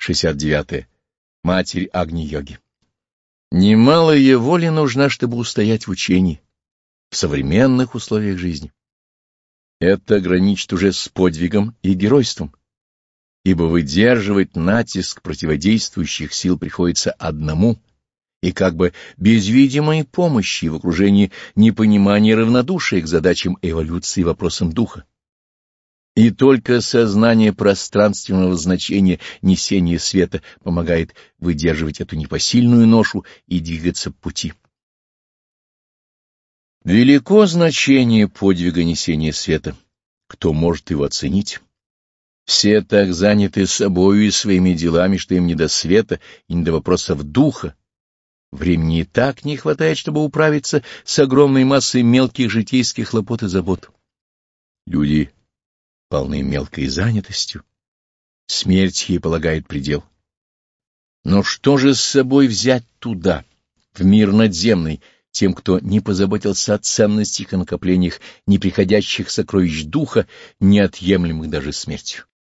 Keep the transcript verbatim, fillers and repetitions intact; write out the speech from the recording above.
шестьдесят девятое. Матерь Агни-йоги. Немалая воля нужна, чтобы устоять в учении, в современных условиях жизни. Это граничит уже с подвигом и геройством, ибо выдерживать натиск противодействующих сил приходится одному, и как бы без видимой помощи в окружении непонимания и равнодушия к задачам эволюции и вопросам духа. И только сознание пространственного значения несения света помогает выдерживать эту непосильную ношу и двигаться по пути. Велико значение подвига несения света. Кто может его оценить? Все так заняты собою и своими делами, что им не до света и не до вопросов духа. Времени и так не хватает, чтобы управиться с огромной массой мелких житейских хлопот и забот. Люди полны мелкой занятостью. Смерть ей полагает предел. Но что же с собой взять туда, в мир надземный, тем, кто не позаботился о ценностях и накоплениях неприходящих сокровищ духа, неотъемлемых даже смертью?